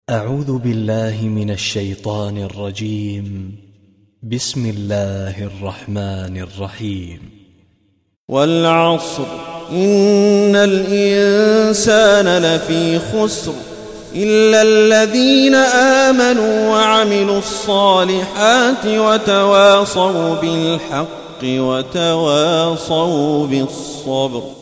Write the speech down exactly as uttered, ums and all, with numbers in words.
أعوذ بالله من الشيطان الرجيم. بسم الله الرحمن الرحيم. والعصر إن الإنسان لفي خسر إلا الذين آمنوا وعملوا الصالحات وتواصوا بالحق وتواصوا بالصبر.